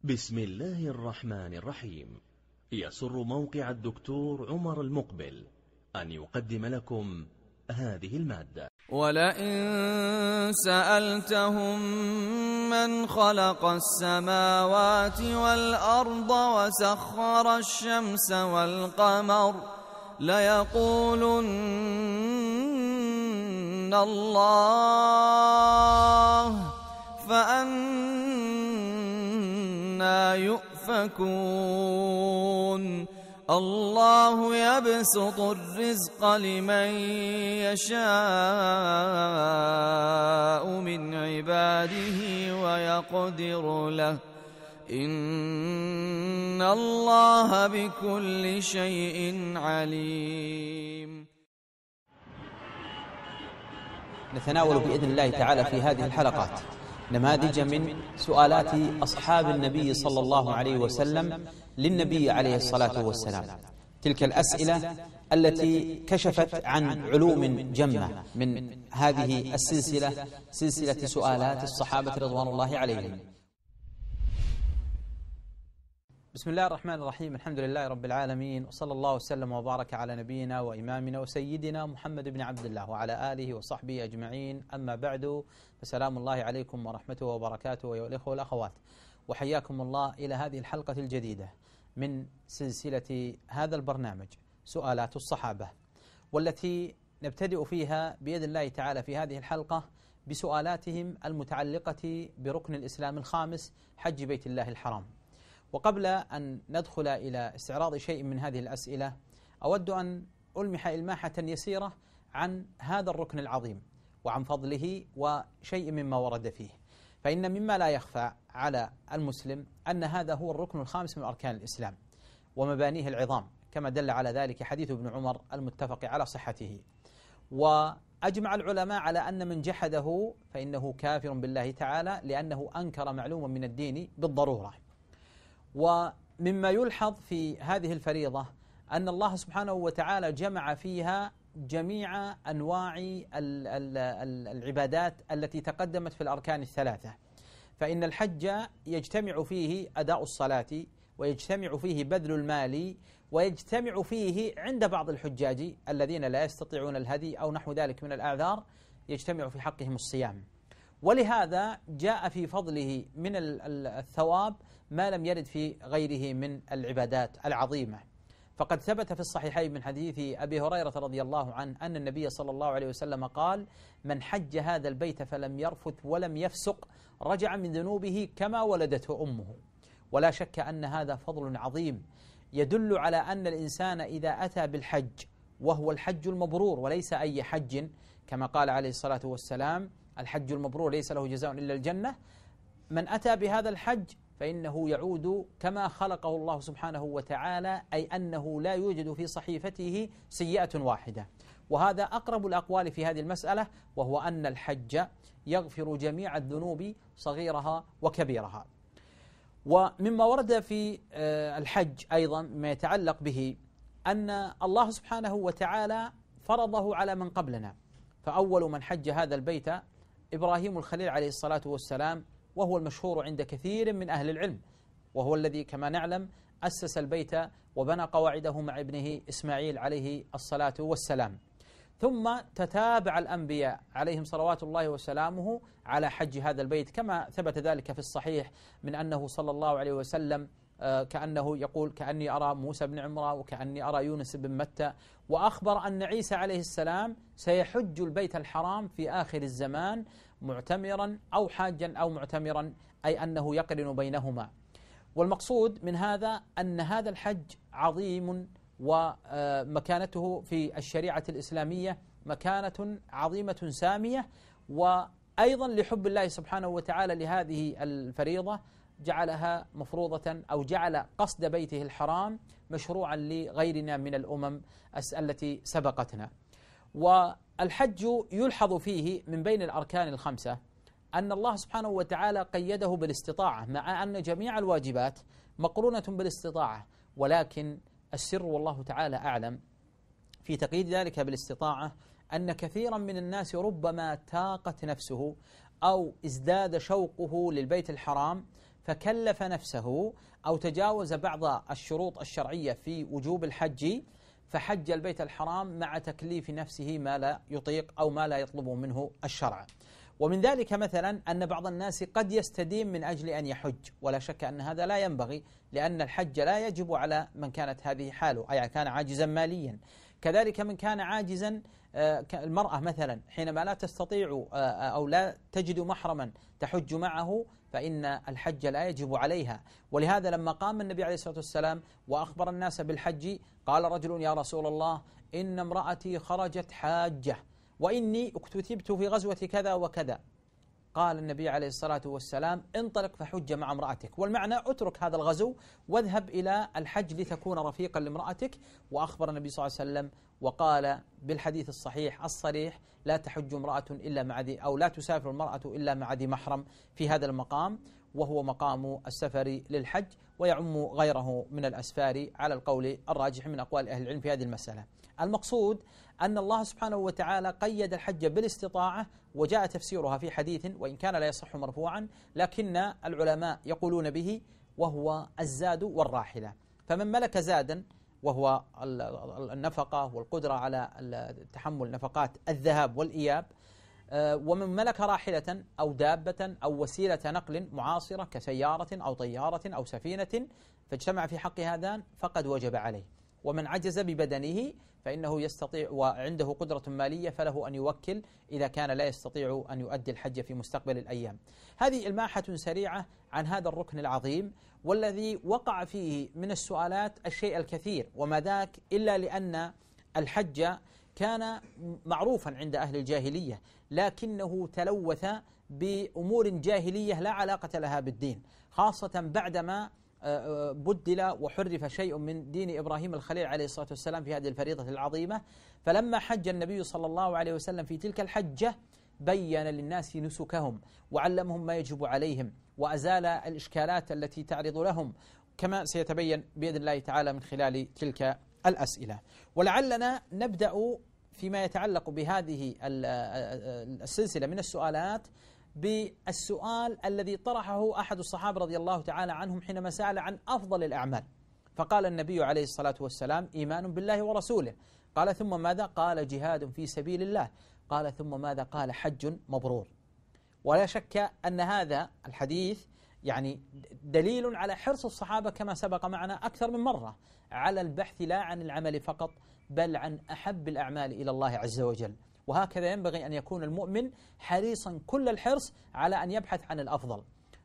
بسم الله الرحمن الرحيم. يسر موقع الدكتور عمر المقبل أن يقدم لكم هذه المادة. ولئن سألتهم من خلق السماوات والأرض وسخر الشمس والقمر ليقولن الله فأنى يؤفكون. الله يبسط الرزق لمن يشاء من عباده ويقدر له إن الله بكل شيء عليم. نتناول بإذن الله تعالى في هذه الحلقات نماذج من سؤالات أصحاب النبي صلى الله عليه وسلم للنبي عليه الصلاة والسلام، تلك الأسئلة التي كشفت عن علوم جمة من هذه السلسلة، سلسلة سؤالات الصحابة رضوان الله عليهم. بسم الله الرحمن الرحيم، الحمد لله رب العالمين، وصلى الله وسلم وبارك على نبينا وإمامنا وسيدنا محمد بن عبد الله وعلى آله وصحبه أجمعين. أما بعد، فسلام الله عليكم ورحمته وبركاته أيها الإخوة والأخوات، وحياكم الله إلى هذه الحلقة الجديدة من سلسلة هذا البرنامج سؤالات الصحابة، والتي نبتدئ فيها بإذن الله تعالى في هذه الحلقة بسؤالاتهم المتعلقة بركن الإسلام الخامس، حج بيت الله الحرام. وقبل أن ندخل إلى استعراض شيء من هذه الأسئلة، أود أن ألمح إلماحة يسيرة عن هذا الركن العظيم وعن فضله وشيء مما ورد فيه. فإن مما لا يخفى على المسلم أن هذا هو الركن الخامس من أركان الإسلام ومبانيه العظام، كما دل على ذلك حديث ابن عمر المتفق على صحته. وأجمع العلماء على أن من جحده فإنه كافر بالله تعالى، لأنه أنكر معلوما من الدين بالضرورة. ومما يلحظ في هذه الفريضة أن الله سبحانه وتعالى جمع فيها جميع أنواع العبادات التي تقدمت في الأركان الثلاثة. فإن الحج يجتمع فيه أداء الصلاة، ويجتمع فيه بذل المال، ويجتمع فيه عند بعض الحجاج الذين لا يستطيعون الهدي أو نحو ذلك من الأعذار يجتمع في حقهم الصيام. ولهذا جاء في فضله من الثواب ما لم يرد في غيره من العبادات العظيمة. فقد ثبت في الصحيحين من حديث أبي هريرة رضي الله عنه أن النبي صلى الله عليه وسلم قال: من حج هذا البيت فلم يرفث ولم يفسق رجع من ذنوبه كما ولدته أمه. ولا شك أن هذا فضل عظيم يدل على أن الإنسان إذا أتى بالحج، وهو الحج المبرور وليس أي حج، كما قال عليه الصلاة والسلام: الحج المبرور ليس له جزاء إلا الجنة. من أتى بهذا الحج فإنه يعود كما خلقه الله سبحانه وتعالى، أي أنه لا يوجد في صحيفته سيئة واحدة. وهذا أقرب الأقوال في هذه المسألة، وهو أن الحج يغفر جميع الذنوب صغيرها وكبيرها. ومما ورد في الحج أيضا ما يتعلق به أن الله سبحانه وتعالى فرضه على من قبلنا. فأول من حج هذا البيت إبراهيم الخليل عليه الصلاة والسلام، وهو المشهور عند كثير من أهل العلم، وهو الذي كما نعلم أسس البيت وبنى قواعده مع ابنه إسماعيل عليه الصلاة والسلام. ثم تتابع الأنبياء عليهم صلوات الله وسلامه على حج هذا البيت، كما ثبت ذلك في الصحيح من أنه صلى الله عليه وسلم كأنه يقول: كأني أرى موسى بن عمران وكأني أرى يونس بن متى. وأخبر أن عيسى عليه السلام سيحج البيت الحرام في آخر الزمان معتمرا أو حاجا أو معتمرا، أي أنه يقرن بينهما. والمقصود من هذا أن هذا الحج عظيم، ومكانته في الشريعة الإسلامية مكانة عظيمة سامية. وأيضا لحب الله سبحانه وتعالى لهذه الفريضة جعلها مفروضة، أو جعل قصد بيته الحرام مشروعا لغيرنا من الأمم التي سبقتنا. والحج يلحظ فيه من بين الأركان الخمسة أن الله سبحانه وتعالى قيده بالاستطاعة، مع أن جميع الواجبات مقرونة بالاستطاعة، ولكن السر والله تعالى أعلم في تقييد ذلك بالاستطاعة أن كثيرا من الناس ربما تاقت نفسه أو ازداد شوقه للبيت الحرام، فكلف نفسه أو تجاوز بعض الشروط الشرعية في وجوب الحج فحج البيت الحرام مع تكليف نفسه ما لا يطيق أو ما لا يطلبه منه الشرع. ومن ذلك مثلا أن بعض الناس قد يستدين من أجل أن يحج، ولا شك أن هذا لا ينبغي، لأن الحج لا يجب على من كانت هذه حاله، أي كان عاجزا ماليا. كذلك من كان عاجزا، المرأة مثلا حينما لا تستطيع أو لا تجد محرما تحج معه فإن الحج لا يجب عليها. ولهذا لما قام النبي عليه الصلاة والسلام وأخبر الناس بالحج قال رجل: يا رسول الله، إن امرأتي خرجت حاجة وإني اكتتبت في غزوة كذا وكذا. قال النبي عليه الصلاة والسلام: انطلق فحج مع امرأتك، والمعنى اترك هذا الغزو واذهب إلى الحج لتكون رفيقا لامرأتك. وأخبر النبي صلى الله عليه وسلم وقال بالحديث الصحيح الصريح: لا تحج امرأة إلا مع ذي، أو لا تسافر المرأة إلا مع ذي محرم، في هذا المقام وهو مقام السفر للحج، ويعم غيره من الأسفار على القول الراجح من أقوال أهل العلم في هذه المسألة. المقصود أن الله سبحانه وتعالى قيد الحج بالاستطاعة، وجاء تفسيرها في حديث وإن كان لا يصح مرفوعا، لكن العلماء يقولون به، وهو الزاد والراحلة. فمن ملك زادا وهو النفقة والقدرة على تحمل نفقات الذهاب والإياب، ومن ملك راحلة أو دابة أو وسيلة نقل معاصرة كسيارة أو طيارة أو سفينة، فاجتمع في حق هذان فقد وجب عليه. ومن عجز ببدنه فإنه يستطيع وعنده قدرة مالية فله أن يوكل إذا كان لا يستطيع أن يؤدي الحج في مستقبل الأيام. هذه إلماحة سريعة عن هذا الركن العظيم، والذي وقع فيه من السؤالات الشيء الكثير، وما ذاك إلا لأن الحج كان معروفا عند أهل الجاهلية، لكنه تلوث بأمور جاهلية لا علاقة لها بالدين، خاصة بعدما بدل وحرف شيء من دين إبراهيم الخليل عليه الصلاة والسلام في هذه الفريضة العظيمة. فلما حج النبي صلى الله عليه وسلم في تلك الحجة بين للناس نسكهم وعلمهم ما يجب عليهم وأزال الإشكالات التي تعرض لهم، كما سيتبين بإذن الله تعالى من خلال تلك الأسئلة. ولعلنا نبدأ فيما يتعلق بهذه السلسلة من السؤالات بالسؤال الذي طرحه أحد الصحابة رضي الله تعالى عنهم حينما سأل عن أفضل الأعمال، فقال النبي عليه الصلاة والسلام: إيمان بالله ورسوله. قال: ثم ماذا؟ قال: جهاد في سبيل الله. قال: ثم ماذا؟ قال: حج مبرور. ولا شك أن هذا الحديث يعني دليل على حرص الصحابة كما سبق معنا أكثر من مرة على البحث لا عن العمل فقط، بل عن أحب الأعمال إلى الله عز وجل. وهكذا ينبغي أن يكون المؤمن حريصا كل الحرص على أن يبحث عن الأفضل.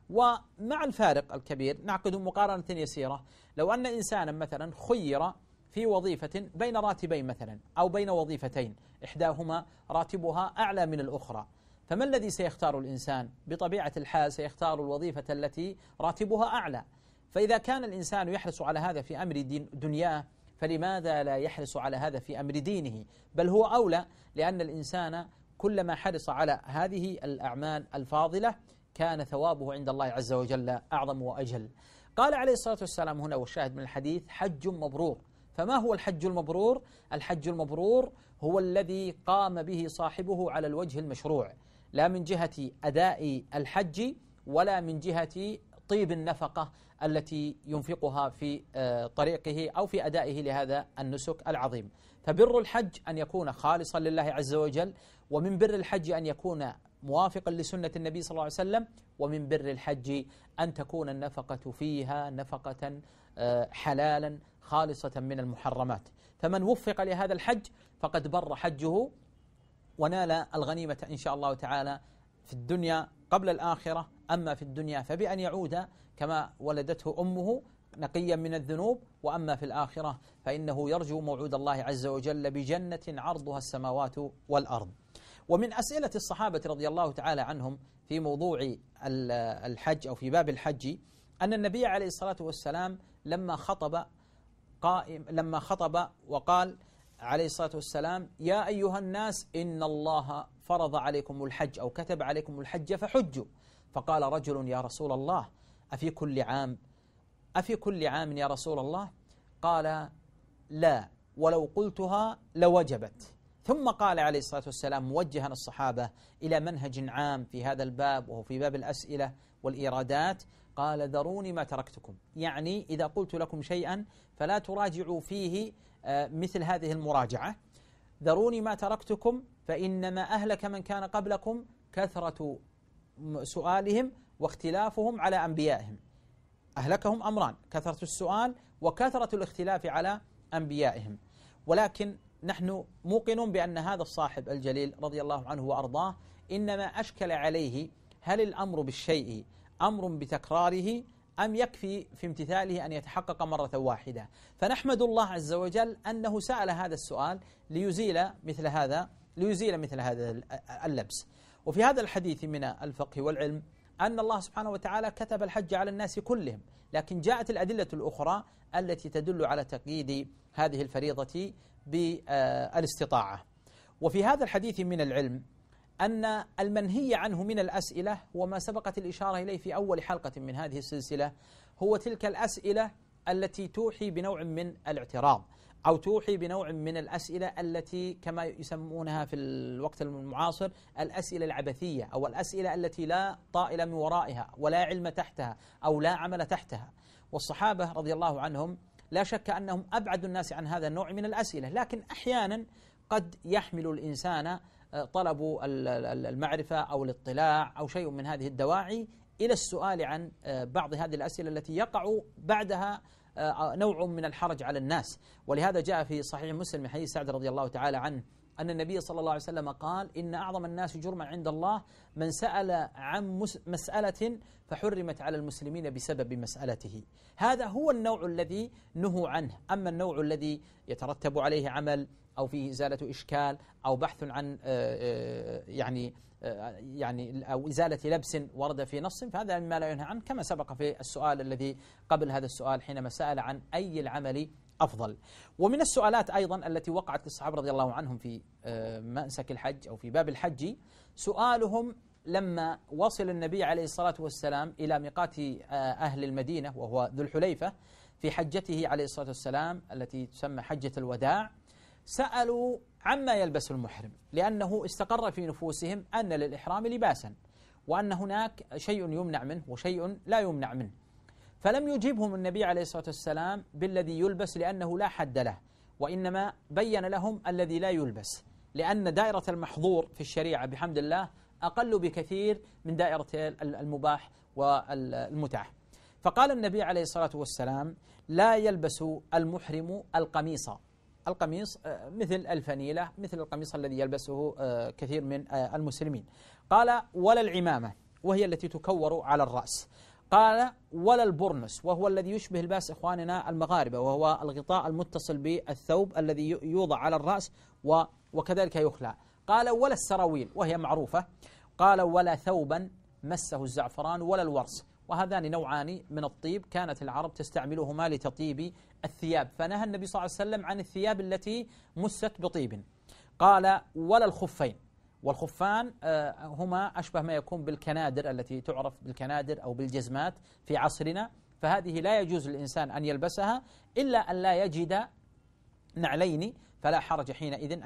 ومع الفارق الكبير نعقد مقارنة يسيرة: لو أن إنسانا مثلا خير في وظيفة بين راتبين مثلا أو بين وظيفتين، إحداهما راتبها أعلى من الأخرى، فما الذي سيختار الإنسان؟ بطبيعة الحال سيختار الوظيفة التي راتبها أعلى. فإذا كان الإنسان يحرص على هذا في أمر دنياه، فلماذا لا يحرص على هذا في أمر دينه؟ بل هو أولى، لأن الإنسان كلما حرص على هذه الأعمال الفاضلة كان ثوابه عند الله عز وجل أعظم وأجل. قال عليه الصلاة والسلام هنا، والشاهد من الحديث: حج مبرور. فما هو الحج المبرور؟ الحج المبرور هو الذي قام به صاحبه على الوجه المشروع، لا من جهة أداء الحج ولا من جهة طيب النفقة التي ينفقها في طريقه أو في أدائه لهذا النسك العظيم. فبر الحج أن يكون خالصا لله عز وجل، ومن بر الحج أن يكون موافقا لسنة النبي صلى الله عليه وسلم، ومن بر الحج أن تكون النفقة فيها نفقة حلالا خالصة من المحرمات. فمن وفق لهذا الحج فقد بر حجه ونال الغنيمة إن شاء الله تعالى في الدنيا قبل الآخرة. أما في الدنيا فبأن يعود كما ولدته أمه نقيا من الذنوب، وأما في الآخرة فإنه يرجو موعود الله عز وجل بجنة عرضها السماوات والأرض. ومن أسئلة الصحابة رضي الله تعالى عنهم في موضوع الحج أو في باب الحج أن النبي عليه الصلاة والسلام لما خطب وقال عليه الصلاة والسلام: يا أيها الناس إن الله فرض عليكم الحج أو كتب عليكم الحج فحجوا. فقال رجل: يا رسول الله أفي كل عام يا رسول الله؟ قال: لا، ولو قلتها لوجبت. ثم قال عليه الصلاة والسلام موجها الصحابة إلى منهج عام في هذا الباب، وهو في باب الأسئلة والإيرادات، قال ذروني ما تركتكم، يعني إذا قلت لكم شيئا فلا تراجعوا فيه مثل هذه المراجعة. ذروني ما تركتكم فإنما أهلك من كان قبلكم كثرة سؤالهم واختلافهم على أنبيائهم. أهلكهم أمران: كثرة السؤال وكثرة الاختلاف على أنبيائهم. ولكن نحن موقنون بأن هذا الصاحب الجليل رضي الله عنه وأرضاه إنما أشكل عليه هل الأمر بالشيء أمر بتكراره أم يكفي في امتثاله أن يتحقق مرة واحدة. فنحمد الله عز وجل أنه سأل هذا السؤال ليزيل مثل هذا اللبس. وفي هذا الحديث من الفقه والعلم أن الله سبحانه وتعالى كتب الحج على الناس كلهم، لكن جاءت الأدلة الأخرى التي تدل على تقييد هذه الفريضة بالاستطاعة. وفي هذا الحديث من العلم أن المنهي عنه من الأسئلة وما سبقت الإشارة إليه في أول حلقة من هذه السلسلة هو تلك الأسئلة التي توحي بنوع من الاعتراض أو توحي بنوع من الأسئلة التي كما يسمونها في الوقت المعاصر الأسئلة العبثية، أو الأسئلة التي لا طائل من ورائها ولا علم تحتها أو لا عمل تحتها. والصحابة رضي الله عنهم لا شك أنهم أبعد الناس عن هذا النوع من الأسئلة، لكن أحيانا قد يحمل الإنسان طلب المعرفة أو الاطلاع أو شيء من هذه الدواعي إلى السؤال عن بعض هذه الأسئلة التي يقع بعدها نوع من الحرج على الناس. ولهذا جاء في صحيح مسلم من حديث سعد رضي الله تعالى عنه أن النبي صلى الله عليه وسلم قال: إن أعظم الناس جرما عند الله من سأل عن مسألة فحرمت على المسلمين بسبب مسألته. هذا هو النوع الذي نهوا عنه. أما النوع الذي يترتب عليه عمل أو فيه إزالة إشكال أو بحث عن يعني أو إزالة لبس ورد في نص، فهذا مما لا ينهى عنه، كما سبق في السؤال الذي قبل هذا السؤال حينما سأل عن أي العمل أفضل. ومن السؤالات أيضا التي وقعت للصحابة رضي الله عنهم في منسك الحج أو في باب الحج سؤالهم لما وصل النبي عليه الصلاة والسلام إلى ميقات أهل المدينة وهو ذو الحليفة في حجته عليه الصلاة والسلام التي تسمى حجة الوداع. سألوا عما يلبس المحرم، لأنه استقر في نفوسهم أن للإحرام لباسا وأن هناك شيء يمنع منه وشيء لا يمنع منه. فلم يجيبهم النبي عليه الصلاة والسلام بالذي يلبس لأنه لا حد له، وإنما بين لهم الذي لا يلبس، لأن دائرة المحظور في الشريعة بحمد الله أقل بكثير من دائرة المباح والمتاح. فقال النبي عليه الصلاة والسلام: لا يلبس المحرم القميص مثل الفنيلة، مثل القميص الذي يلبسه كثير من المسلمين. قال: ولا العمامة وهي التي تكور على الرأس. قال: ولا البرنس وهو الذي يشبه لباس إخواننا المغاربة، وهو الغطاء المتصل بالثوب الذي يوضع على الرأس وكذلك يخلع. قال: ولا السراويل وهي معروفة. قال: ولا ثوبا مسه الزعفران ولا الورس، وهذان نوعان من الطيب كانت العرب تستعملهما لتطيب الثياب، فنهى النبي صلى الله عليه وسلم عن الثياب التي مست بطيب. قال: ولا الخفين، والخفان هما أشبه ما يكون بالكنادر التي تعرف بالكنادر أو بالجزمات في عصرنا، فهذه لا يجوز للإنسان أن يلبسها إلا أن لا يجد نعلين، فلا حرج حينئذ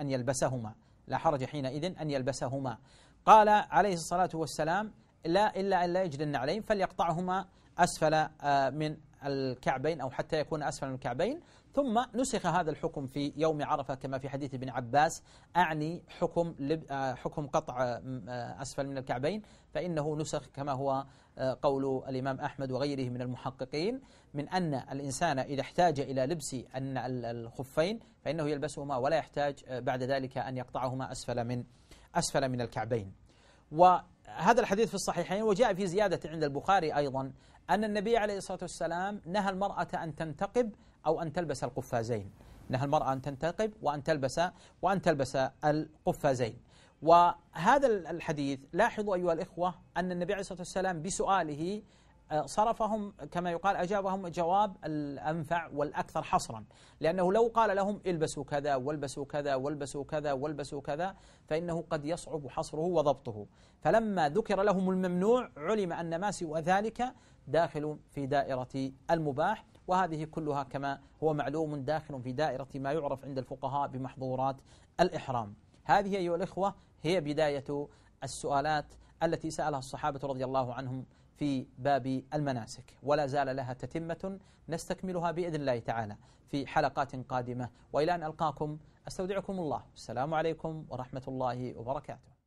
أن يلبسهما. قال عليه الصلاة والسلام: لا إلا أن لا يجد النعلين فليقطعهما أسفل من الكعبين أو حتى يكون أسفل من الكعبين. ثم نسخ هذا الحكم في يوم عرفة كما في حديث ابن عباس، أعني حكم قطع أسفل من الكعبين، فإنه نسخ كما هو قول الإمام أحمد وغيره من المحققين من أن الإنسان إذا احتاج إلى لبس الخفين فإنه يلبسهما ولا يحتاج بعد ذلك أن يقطعهما أسفل من الكعبين. وهذا الحديث في الصحيحين. وجاء في زيادة عند البخاري أيضا أن النبي عليه الصلاة والسلام نهى المرأة أن تنتقب أو أن تلبس القفازين، نهى المرأة أن تنتقب وأن تلبس القفازين. وهذا الحديث لاحظوا أيها الإخوة أن النبي عليه الصلاة والسلام بسؤاله صرفهم كما يقال أجابهم جواب الأنفع والأكثر حصرا، لأنه لو قال لهم البسوا كذا والبسوا كذا والبسوا كذا والبسوا كذا فإنه قد يصعب حصره وضبطه. فلما ذكر لهم الممنوع علم أن ما سوى ذلك داخل في دائرة المباح، وهذه كلها كما هو معلوم داخل في دائرة ما يعرف عند الفقهاء بمحظورات الإحرام. هذه أيها الإخوة هي بداية السؤالات التي سألها الصحابة رضي الله عنهم في باب المناسك، ولا زال لها تتمة نستكملها بإذن الله تعالى في حلقات قادمة. وإلى أن ألقاكم أستودعكم الله، السلام عليكم ورحمة الله وبركاته.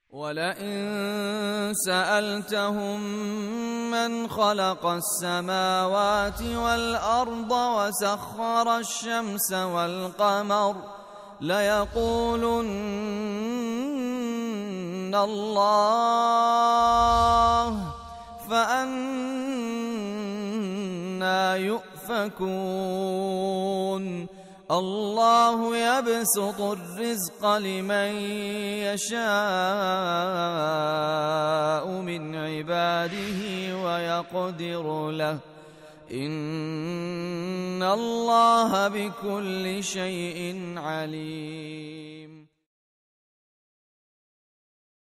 ولئن سألتهم من خلق السماوات والأرض وسخر الشمس والقمر ليقولن الله، فأنى يؤفكون. الله يبسط الرزق لمن يشاء من عباده ويقدر له، إن الله بكل شيء عليم.